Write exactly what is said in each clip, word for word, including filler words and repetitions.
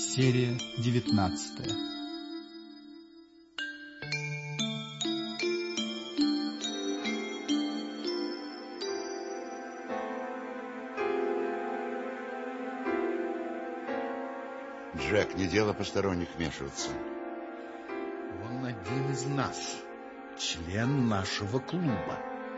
Серия девятнадцатая. Джек, не дело посторонних вмешиваться. Он один из нас, член нашего клуба.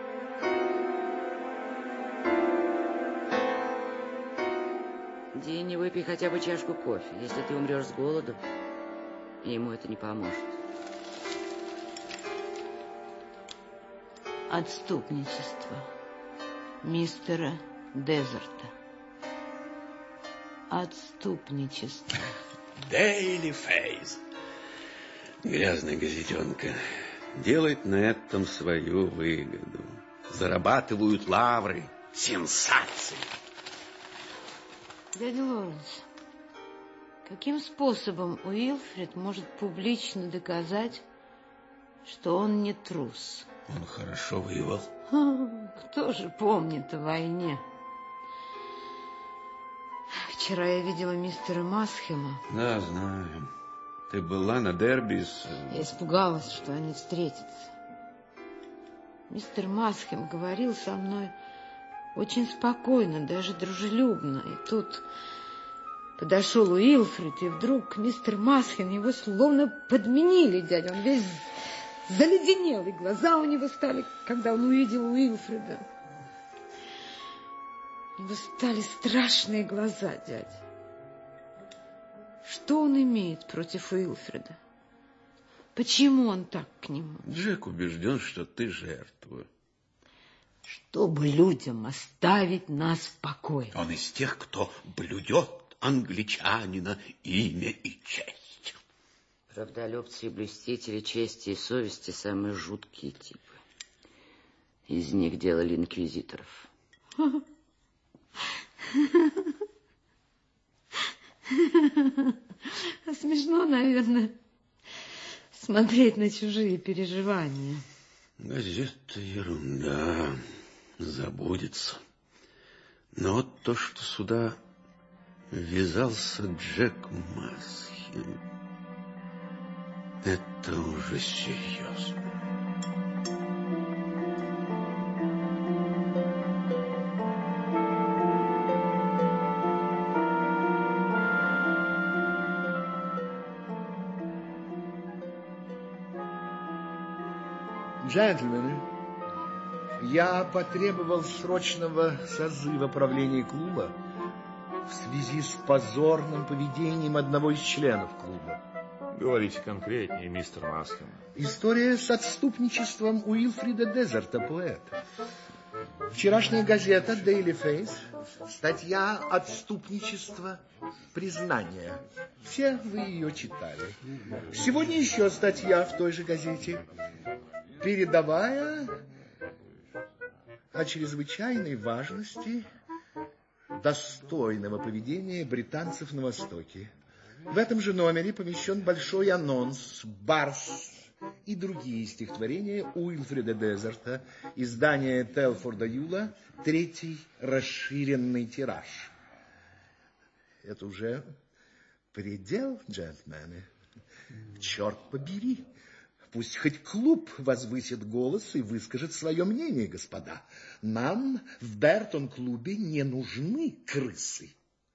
Динни, выпей хотя бы чашку кофе. Если ты умрешь с голоду, ему это не поможет. Отступничество мистера Дезерта. Отступничество. Дейли Фейс. Грязная газетенка. Делает на этом свою выгоду. Зарабатывают лавры. Сенсации. Дядя Лоуренс, каким способом Уилфред может публично доказать, что он не трус? Он хорошо воевал. Кто же помнит о войне? Вчера я видела мистера Масхема. Да, знаю. Ты была на дерби с... Я испугалась, что они встретятся. Мистер Масхем говорил со мной очень спокойно, даже дружелюбно. И тут подошел Уилфред, и вдруг мистер Масхем его словно подменили, дядя. Он весь заледенел, и глаза у него стали, когда он увидел Уилфреда. У него стали страшные глаза, дядя. Что он имеет против Уилфреда? Почему он так к нему? Джек убежден, что ты жертва. Чтобы людям оставить нас в покое. Он из тех, кто блюдет англичанина имя и честь. Правдолюбцы и блюстители чести и совести — самые жуткие типы. Из них делали инквизиторов. Смешно, наверное, смотреть на чужие переживания. Газета ерунда, забудется. Но вот то, что сюда ввязался Джек Масхем, это уже серьезно. Джентльмены, я потребовал срочного созыва правления клуба в связи с позорным поведением одного из членов клуба. Говорите конкретнее, мистер Масхем. История с отступничеством Уилфрида Дезерта, поэта. Вчерашняя газета Daily Face, статья «Отступничество. Признание». Все вы ее читали. Сегодня еще статья в той же газете, передавая о чрезвычайной важности достойного поведения британцев на Востоке. В этом же номере помещен большой анонс «Барс» и другие стихотворения Уилфрида Дезерта, издание Телфорда Юла, третий расширенный тираж. Это уже предел, джентльмены. Черт побери! Пусть хоть клуб возвысит голос и выскажет свое мнение, господа. Нам в Бертон-клубе не нужны крысы.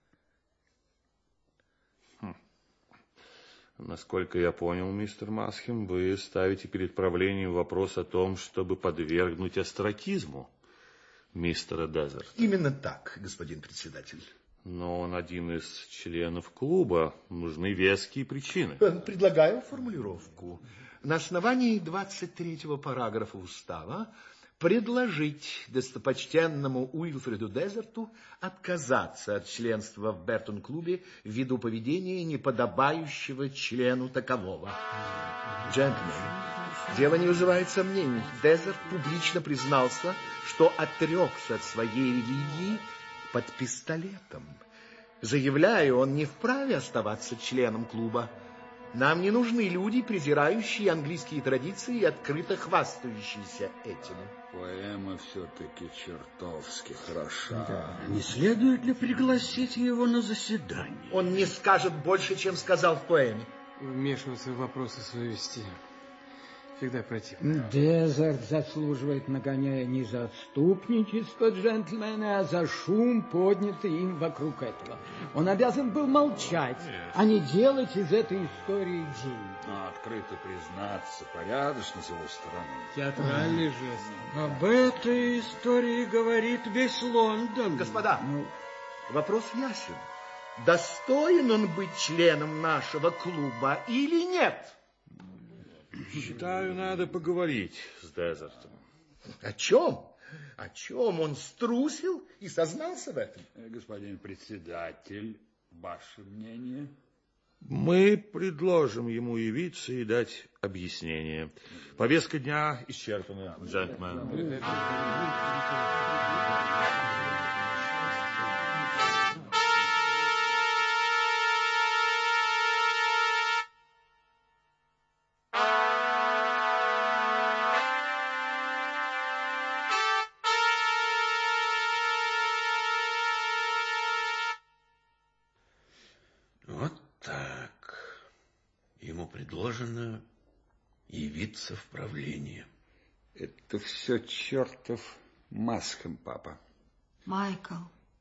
Хм. Насколько я понял, мистер Масхем, вы ставите перед правлением вопрос о том, чтобы подвергнуть остракизму мистера Дезерта. Именно так, господин председатель. Но он один из членов клуба. Нужны веские причины. Предлагаю формулировку. На основании двадцать третьего параграфа устава предложить достопочтенному Уилфриду Дезерту отказаться от членства в Бертон-клубе ввиду поведения, неподобающего члену такового. Джентльмен, дело не вызывает сомнений. Дезерт публично признался, что отрекся от своей религии под пистолетом. Заявляю, он не вправе оставаться членом клуба. Нам не нужны люди, презирающие английские традиции и открыто хвастающиеся этим. Поэма все-таки чертовски хороша. Да. Не следует ли пригласить его на заседание? Он не скажет больше, чем сказал в поэме. Вмешиваться в вопросы совести всегда противно. Дезерт заслуживает нагоняя не за отступничество джентльмена, а за шум, поднятый им вокруг этого. Он обязан был молчать, yes. а не делать из этой истории Джин. Но открыто признаться, порядочно с его стороны. Театральный жест. Об этой истории говорит весь Лондон. Господа, ну... вопрос ясен. Достоин он быть членом нашего клуба или нет? Считаю, надо поговорить с Дезертом. О чем? О чем? Он струсил и сознался в этом? Господин председатель, ваше мнение? Мы предложим ему явиться и дать объяснение. Повестка дня исчерпана, джентльмен. Предложено явиться в правление. Это все чертов Масхэм, папа. Майкл,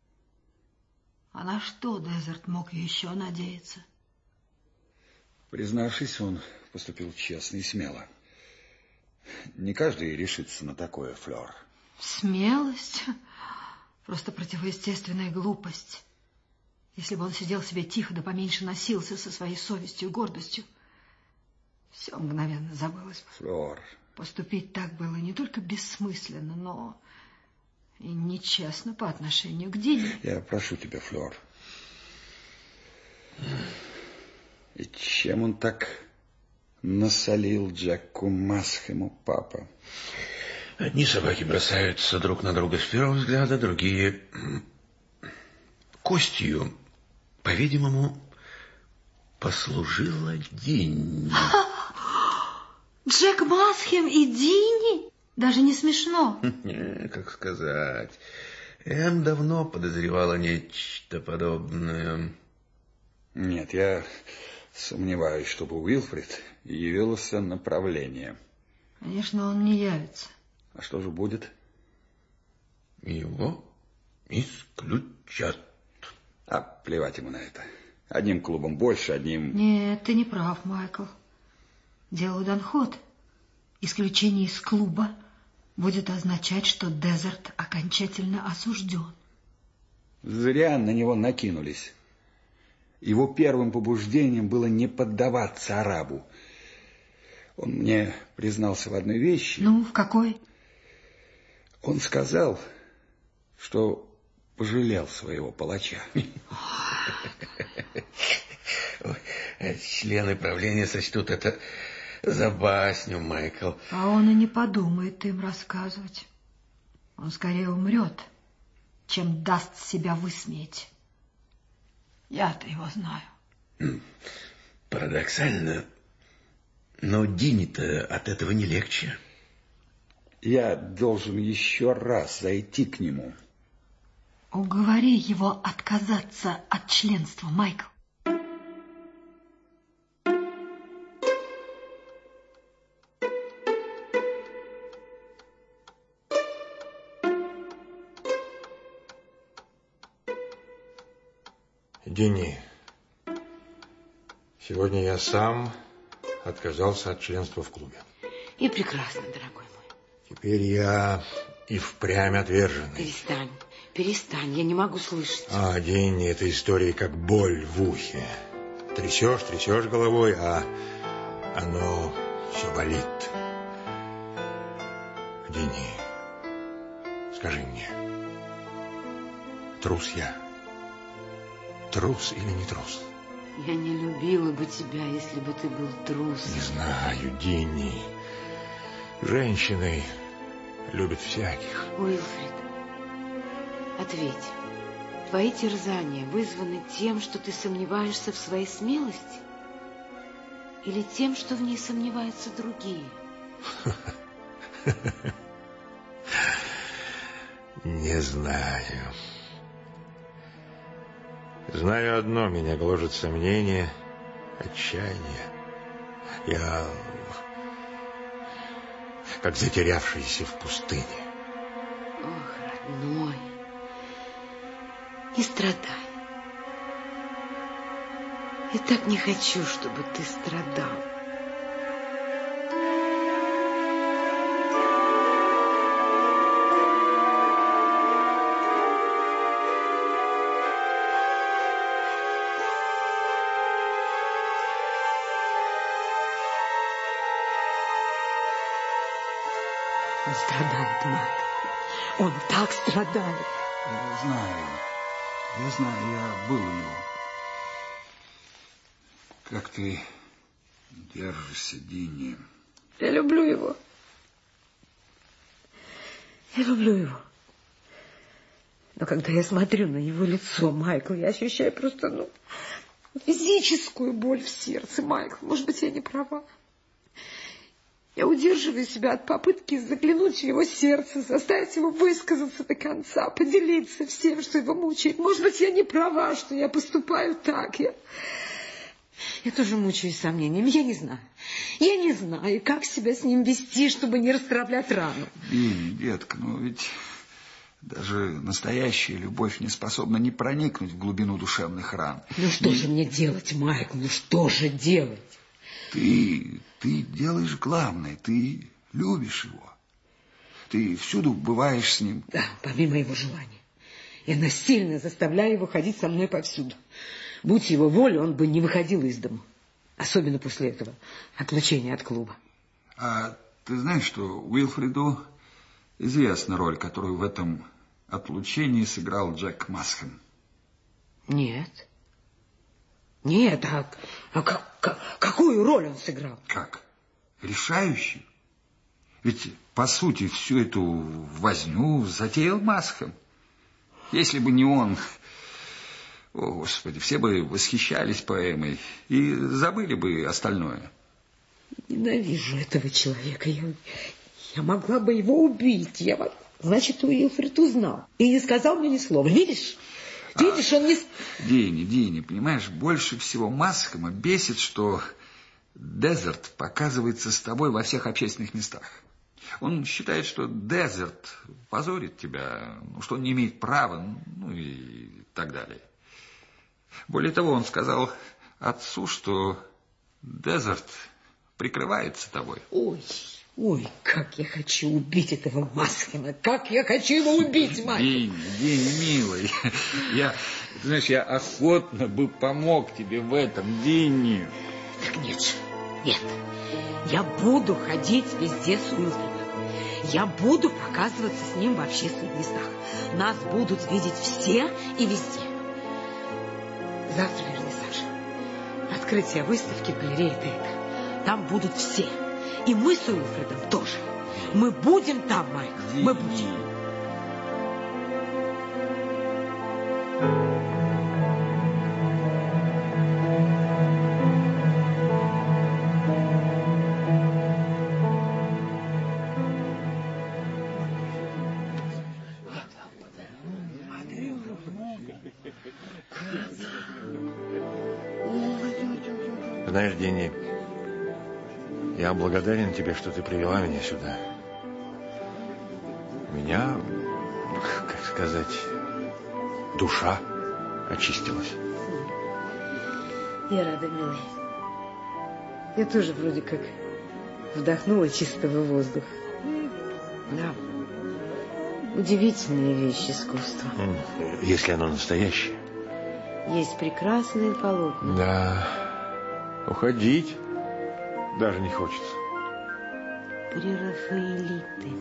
а на что Дезерт мог еще надеяться? Признавшись, он поступил честно и смело. Не каждый решится на такое, Флёр. Смелость? Просто противоестественная глупость. Если бы он сидел себе тихо, да поменьше носился со своей совестью и гордостью, все мгновенно забылось. Флёр. Поступить так было не только бессмысленно, но и нечестно по отношению к Дине. Я прошу тебя, Флёр. И чем он так насолил Джеку Масхэму, папа? Одни собаки бросаются друг на друга с первого взгляда, другие костью, по-видимому, послужила Динни. Джек Масхэм и Динни? Даже не смешно. Как сказать. Эм давно подозревала нечто подобное. Нет, я сомневаюсь, чтобы Уилфрид явился на правление. Конечно, он не явится. А что же будет? Его исключат. А плевать ему на это. Одним клубом больше, одним... Нет, ты не прав, Майкл. Дело Данход. Исключение из клуба будет означать, что Дезерт окончательно осужден. Зря на него накинулись. Его первым побуждением было не поддаваться арабу. Он мне признался в одной вещи. Ну, в какой? Он сказал, что пожалел своего палача. Члены правления сочтут это за басню, Майкл. А он и не подумает им рассказывать. Он скорее умрет, чем даст себя высмеять. Я-то его знаю. Парадоксально, но Динни-то от этого не легче. Я должен еще раз зайти к нему. Уговори его отказаться от членства, Майкл. Динни, сегодня я сам отказался от членства в клубе. И прекрасно, дорогой мой. Теперь я и впрямь отверженный. Перестань, перестань, я не могу слышать. А, Динни, эта история как боль в ухе. Трясешь, трясешь головой, а оно все болит. Динни, скажи мне, трус я? Трус или не трус? Я не любила бы тебя, если бы ты был трусом. Не знаю, Динни. Женщины любят всяких. Уилфрид, ответь. Твои терзания вызваны тем, что ты сомневаешься в своей смелости? Или тем, что в ней сомневаются другие? Не знаю. Знаю одно, меня гложет сомнение, отчаяние. Я как затерявшийся в пустыне. Ох, родной, не страдай. Я так не хочу, чтобы ты страдал. Он страдает, Майк. Он так страдает. Я знаю. Я знаю, я был у него. Как ты держишься, Динни? Я люблю его. Я люблю его. Но когда я смотрю на его лицо, Майкл, я ощущаю просто, ну, физическую боль в сердце, Майкл. Может быть, я не права. Я удерживаю себя от попытки заглянуть в его сердце, заставить его высказаться до конца, поделиться всем, что его мучает. Может быть, я не права, что я поступаю так. Я, я тоже мучаюсь сомнениями. Я не знаю. Я не знаю, как себя с ним вести, чтобы не расстраблять рану. Динни, детка, ну ведь даже настоящая любовь не способна не проникнуть в глубину душевных ран. Ну что и... же мне делать, Майкл? Ну что же делать? Ты, ты делаешь главное, ты любишь его. Ты всюду бываешь с ним. Да, помимо его желания. Я насильно заставляю его ходить со мной повсюду. Будь его воля, он бы не выходил из дома. Особенно после этого отлучения от клуба. А ты знаешь, что Уилфреду известна роль, которую в этом отлучении сыграл Джек Масхэм? Нет. Нет, а, а как, как, какую роль он сыграл? Как? Решающую? Ведь, по сути, всю эту возню затеял Масхэм. Если бы не он, о, Господи, все бы восхищались поэмой и забыли бы остальное. Ненавижу этого человека. Я, я могла бы его убить. Я, значит, Уилфред узнал и не сказал мне ни слова. Видишь? Видишь, он не... Динни, Динни, понимаешь, больше всего Масхэма бесит, что Дезерт показывается с тобой во всех общественных местах. Он считает, что Дезерт позорит тебя, ну, что он не имеет права, ну и так далее. Более того, он сказал отцу, что Дезерт прикрывается тобой. Ой, ой, как я хочу убить этого Масхэма, как я хочу его убить, мать! Динни, Динни, милый, я, ты знаешь, я охотно бы помог тебе в этом, Динни. Так нет же, нет, я буду ходить везде с Уилфредом. Я буду показываться с ним в общественных местах. Нас будут видеть все и везде. Завтра вернисаж. Открытие выставки в галерее Тейта. Там будут все. И мы с Уилфредом тоже. Мы будем там, Майкл. Мы будем. Знаешь, Динни, я благодарен тебе, что ты привела меня сюда. У меня, как сказать, душа очистилась. Я рада, милый. Я тоже вроде как вдохнула чистого воздуха. Да. Удивительная вещь искусства. Если оно настоящее. Есть прекрасные полотна. Да. Уходить даже не хочется. Прерафаэлиты.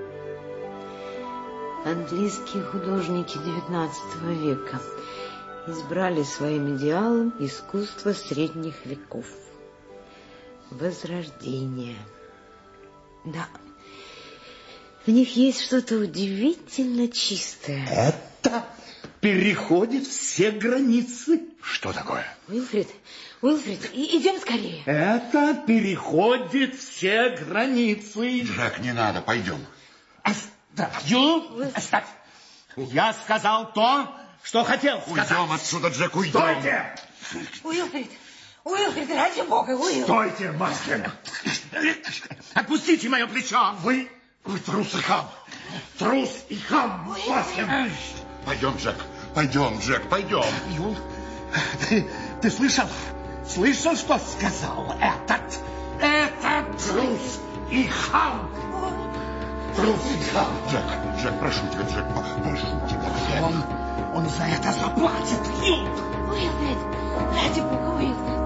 Английские художники девятнадцатого века избрали своим идеалом искусство средних веков. Возрождение. Да. В них есть что-то удивительно чистое. Это переходит все границы. Что такое? Уилфред, Уилфред, и- идем скорее. Это переходит все границы. Джек, не надо, пойдем. Оставь, Юл, оставь. Я сказал то, что хотел сказать. Уйдем отсюда, Джек, уйдем. Стойте! Уилфред, Уилфред, ради бога, Уилфред. Стойте, Маскин. Отпустите мое плечо. Вы, вы трус и хам. Трус и хам, Маскин. Пойдем, Джек, пойдем, Джек, пойдем. Юл, ты, ты слышал? Слышал, что сказал этот? Этот трус и хам. Трус и хам. Джек, Джек, прошу тебя, Джек, прошу тебя. Он, он за это заплатит, Юл. Уилфред, ради бога, Уилфред.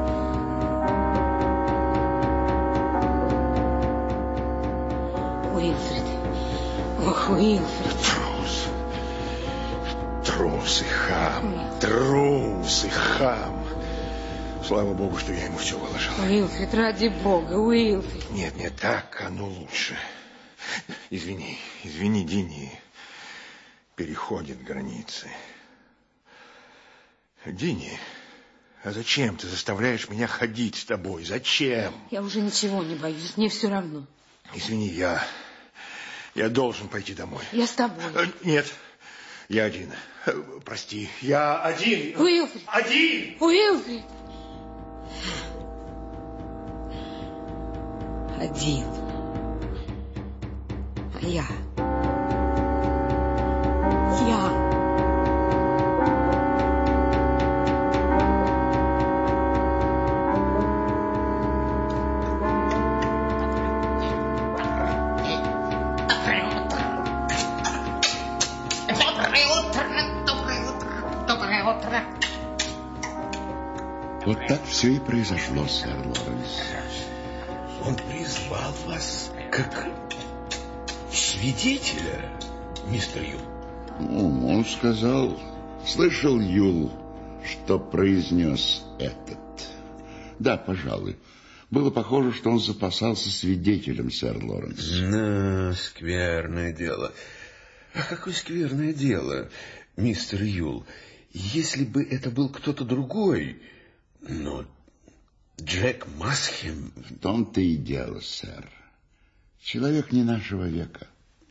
Уилфред, ох, Уилфред. Трус. Трус и хам. Трус и хам. Слава богу, что я ему все выложил. Уилфред, ради бога, Уилфред. Нет, нет, так оно лучше. Извини, извини, Динни. Переходит границы. Динни, а зачем ты заставляешь меня ходить с тобой? Зачем? Я уже ничего не боюсь, мне все равно. Извини, я... Я должен пойти домой. Я с тобой. Нет, я один. Прости, я один. Уилфред. Один. Уилфред. Один. А я... Я... Вот так все и произошло, сэр Лоренс. Он призвал вас как свидетеля, мистер Юл? Ну, он сказал, слышал, Юл, что произнес этот. Да, пожалуй. Было похоже, что он запасался свидетелем, сэр Лоренс. Ну, скверное дело. А какое скверное дело, мистер Юл. Если бы это был кто-то другой... Но Джек Масхем... В том-то и дело, сэр. Человек не нашего века.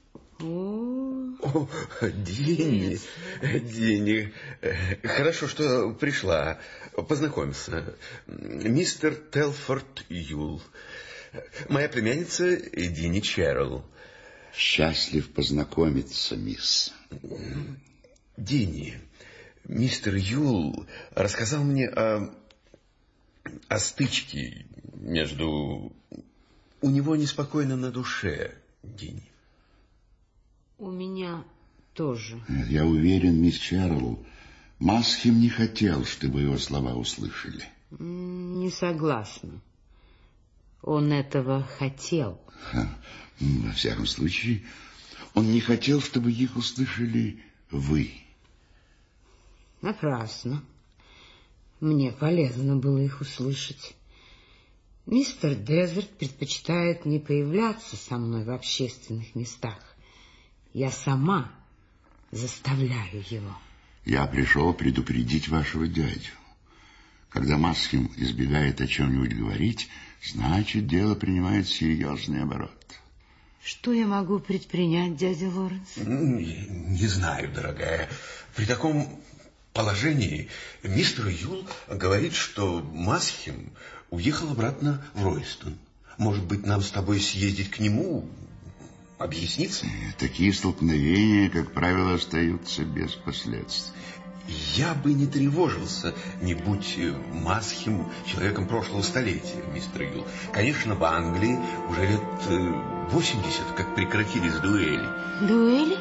О, Динни, Динни, хорошо, что пришла. Познакомься. Мистер Телфорд Юл. Моя племянница Динни Черрилл. Счастлив познакомиться, мисс. Динни, мистер Юл рассказал мне о... о стычке между... У него неспокойно на душе, Динни. У меня тоже. Я уверен, мисс Чарль, Масхем не хотел, чтобы его слова услышали. Не согласна. Он этого хотел. Во всяком случае, он не хотел, чтобы их услышали вы. Напрасно. Мне полезно было их услышать. Мистер Дезерт предпочитает не появляться со мной в общественных местах. Я сама заставляю его. Я пришел предупредить вашего дядю. Когда Масхем избегает о чем-нибудь говорить, значит, дело принимает серьезный оборот. Что я могу предпринять, дядя Лоренс? Не, не знаю, дорогая. При таком положении мистер Юл говорит, что Масхем уехал обратно в Ройстон. Может быть, нам с тобой съездить к нему, объясниться? Такие столкновения, как правило, остаются без последствий. Я бы не тревожился, не будь Масхем человеком прошлого столетия, мистер Юл. Конечно, в Англии уже лет восемьдесят, как прекратились дуэли. Дуэли?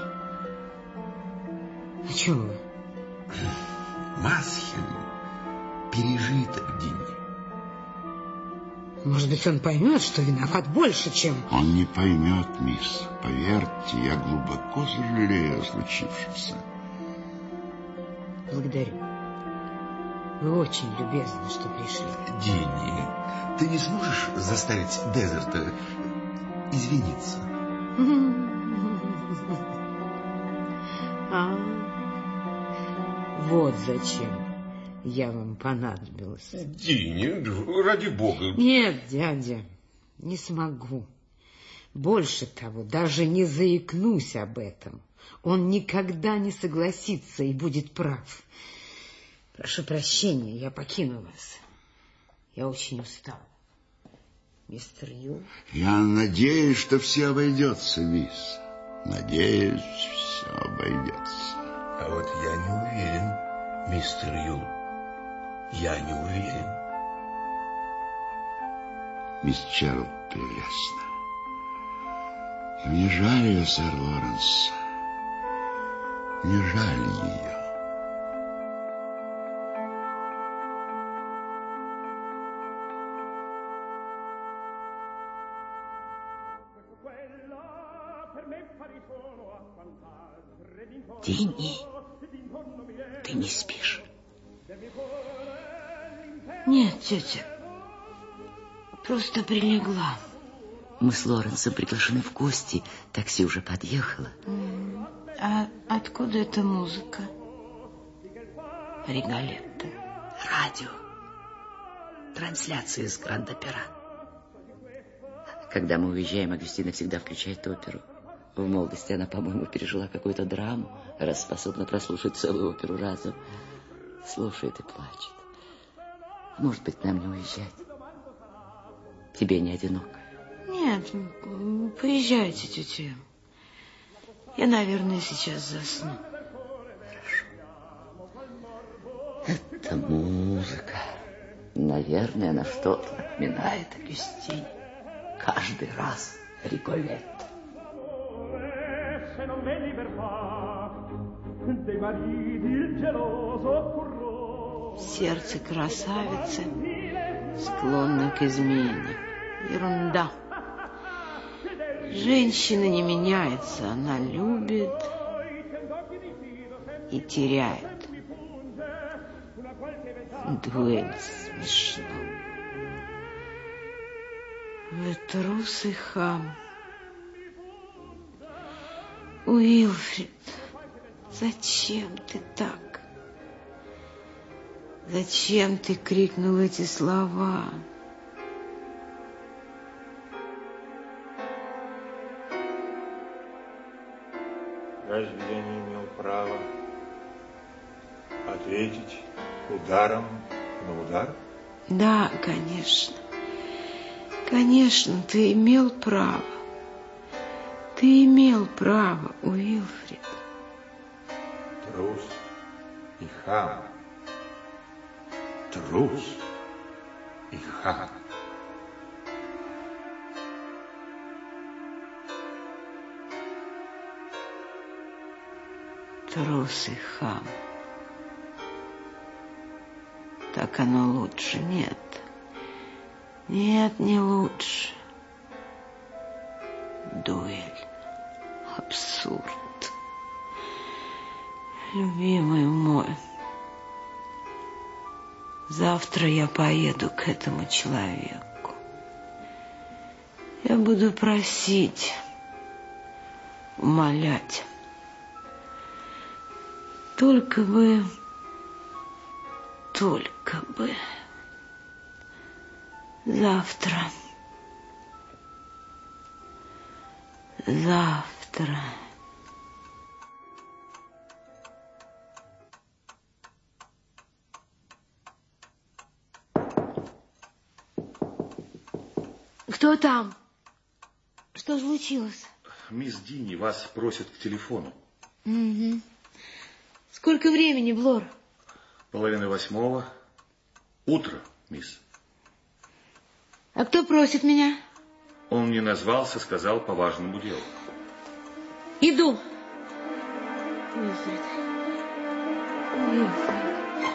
О чем вы? Масхем пережиток, Динни. Может быть, он поймет, что виноват больше, чем... Он не поймет, мисс. Поверьте, я глубоко сожалею о случившемся. Благодарю. Вы очень любезны, что пришли. Динни, ты не сможешь заставить Дезерта извиниться? А, Вот зачем я вам понадобилась. Дини, ради бога. Нет, дядя, не смогу. Больше того, даже не заикнусь об этом. Он никогда не согласится и будет прав. Прошу прощения, я покину вас. Я очень устал. Мистер Юл? Я надеюсь, что все обойдется, мисс. Надеюсь, все обойдется. А вот я не уверен, мистер Юл. Я не уверен. Мисс Чарльз прелестна. И мне жаль ее, сэр Лоренс. Мне жаль ее. Дини, ты не спишь? Нет, тетя, просто прилегла. Мы с Лоренсом приглашены в гости, такси уже подъехало. А откуда эта музыка? Риголетто. Радио. Трансляция из Гранд-Опера. Когда мы уезжаем, Агюстина всегда включает оперу. В молодости она, по-моему, пережила какую-то драму, раз способна прослушать целую оперу разом. Слушает и плачет. Может быть, нам не уезжать? Тебе не одиноко? Нет, поезжайте, тетя. Я, наверное, сейчас засну. Хорошо. Это музыка. Наверное, она что-то напоминает Агюстине. Каждый раз Риголетто. Сердце красавицы склонно к измене. Ерунда. Женщина не меняется, она любит и теряет. Дуэль смешно. Вы трус и хам. Уилфрид, зачем ты так? Зачем ты крикнул эти слова? Разве я не имел права ответить ударом на удар? Да, конечно. Конечно, ты имел право. Ты имел право, Уилфрид. Трус и хам. Трус и хам. Трус и хам. Так оно лучше. Нет. Нет, не лучше. Дуэль. Абсурд. Любимый мой, завтра я поеду к этому человеку. Я буду просить, умолять. Только бы, только бы завтра, завтра. Кто там? Что случилось? Мисс Дини вас просят к телефону. Угу. Сколько времени, Блор? Половина восьмого. Утро, мисс. А кто просит меня? Он не назвался, сказал по важному делу. Иду. Уилфрид. Уилфрид.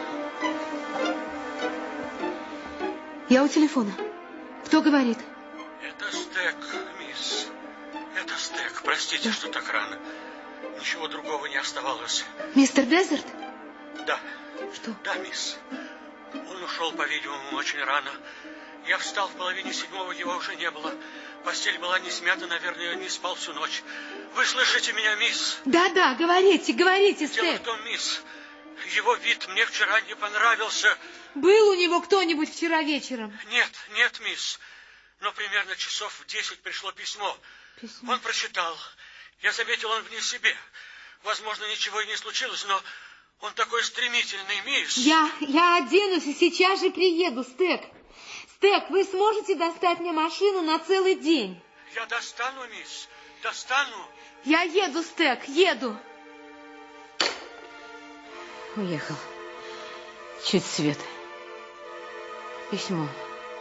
Я у телефона. Кто говорит? Это Стек, мисс. Это Стек. Простите, да. Что так рано. Ничего другого не оставалось. Мистер Дезерт? Да. Что? Да, мисс. Он ушел, по-видимому, очень рано. Я встал в половине седьмого, его уже не было. Постель была не смята, наверное, не спал всю ночь. Вы слышите меня, мисс? Да-да, говорите, говорите, Стек. Дело в том, мисс, Его вид мне вчера не понравился. Был у него кто-нибудь вчера вечером? Нет, нет, мисс. Но примерно часов в десять пришло письмо. Письмо? Он прочитал. Я заметил, он вне себе. Возможно, ничего и не случилось, но он такой стремительный, мисс. Я, я оденусь и сейчас же приеду, Стек. Стек, вы сможете достать мне машину на целый день? Я достану, мисс, достану. Я еду, Стек, еду. Уехал. Чуть свет. Письмо.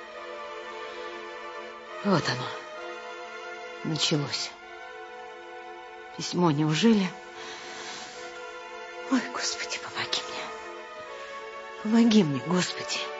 Вот оно. Началось. Письмо, неужели? Ой, Господи, помоги мне. Помоги мне, Господи.